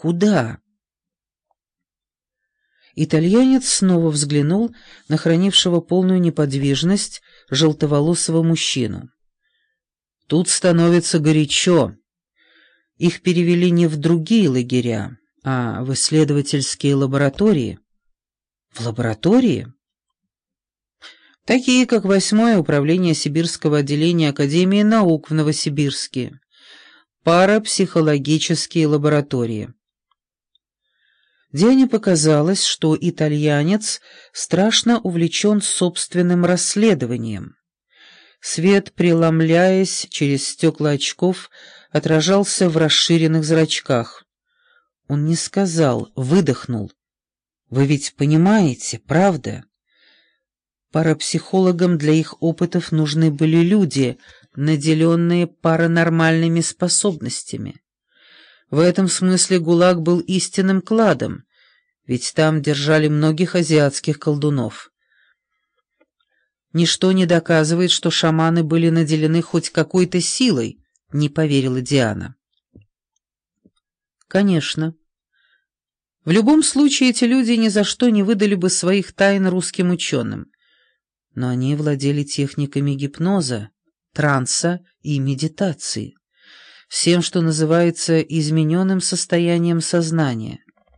Куда? Итальянец снова взглянул на хранившего полную неподвижность желтоволосого мужчину. «Тут становится горячо. Их перевели не в другие лагеря, а в исследовательские лаборатории». «В лаборатории?» «Такие, как 8-е управление Сибирского отделения Академии наук в Новосибирске, парапсихологические лаборатории». Диане показалось, что итальянец страшно увлечен собственным расследованием. Свет, преломляясь через стекла очков, отражался в расширенных зрачках. Он не сказал, выдохнул. «Вы ведь понимаете, правда?» Парапсихологам для их опытов нужны были люди, наделенные паранормальными способностями. В этом смысле ГУЛАГ был истинным кладом, ведь там держали многих азиатских колдунов. «Ничто не доказывает, что шаманы были наделены хоть какой-то силой», — не поверила Диана. «Конечно. В любом случае эти люди ни за что не выдали бы своих тайн русским ученым. Но они владели техниками гипноза, транса и медитации, всем, что называется измененным состоянием сознания.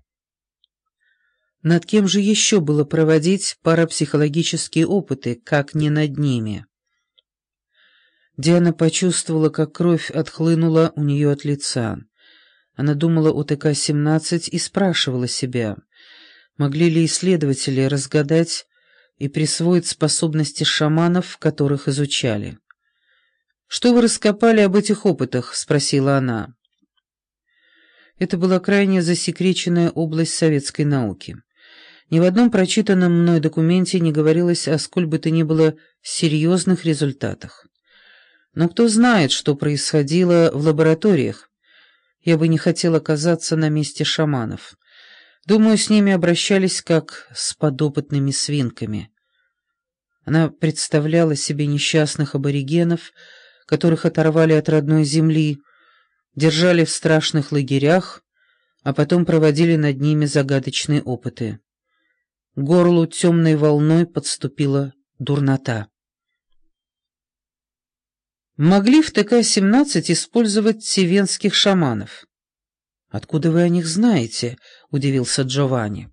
Над кем же еще было проводить парапсихологические опыты, как не над ними?» Диана почувствовала, как кровь отхлынула у нее от лица. Она думала о ТК-17 и спрашивала себя, могли ли исследователи разгадать и присвоить способности шаманов, которых изучали. «Что вы раскопали об этих опытах?» — спросила она. Это была крайне засекреченная область советской науки. Ни в одном прочитанном мной документе не говорилось о сколь бы то ни было серьезных результатах. Но кто знает, что происходило в лабораториях? Я бы не хотел оказаться на месте шаманов. Думаю, с ними обращались как с подопытными свинками. Она представляла себе несчастных аборигенов, которых оторвали от родной земли, держали в страшных лагерях, а потом проводили над ними загадочные опыты. К горлу темной волной подступила дурнота. Могли в ТК-17 использовать цивенских шаманов? «Откуда вы о них знаете?» — удивился Джованни.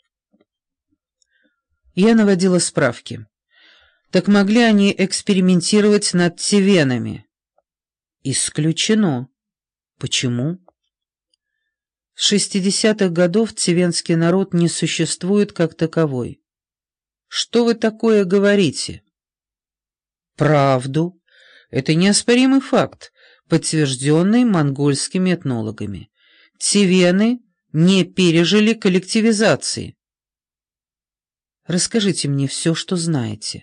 Я наводила справки. Так могли они экспериментировать над цивенами? Исключено. Почему? С 60-х годов цивенский народ не существует как таковой. Что вы такое говорите? Правду. Это неоспоримый факт, подтвержденный монгольскими этнологами. Цивены не пережили коллективизации. Расскажите мне все, что знаете.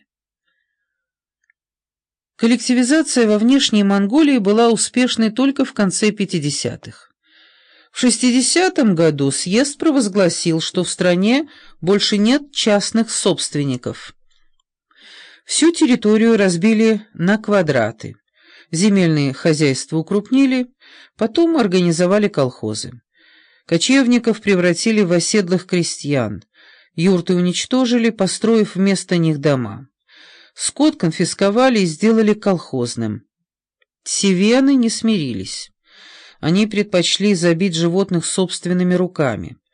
Коллективизация во внешней Монголии была успешной только в конце 50-х. В 60-м году съезд провозгласил, что в стране больше нет частных собственников. Всю территорию разбили на квадраты, земельные хозяйства укрупнили, потом организовали колхозы. Кочевников превратили в оседлых крестьян, юрты уничтожили, построив вместо них дома. Скот конфисковали и сделали колхозным. Цивены не смирились. Они предпочли забить животных собственными руками.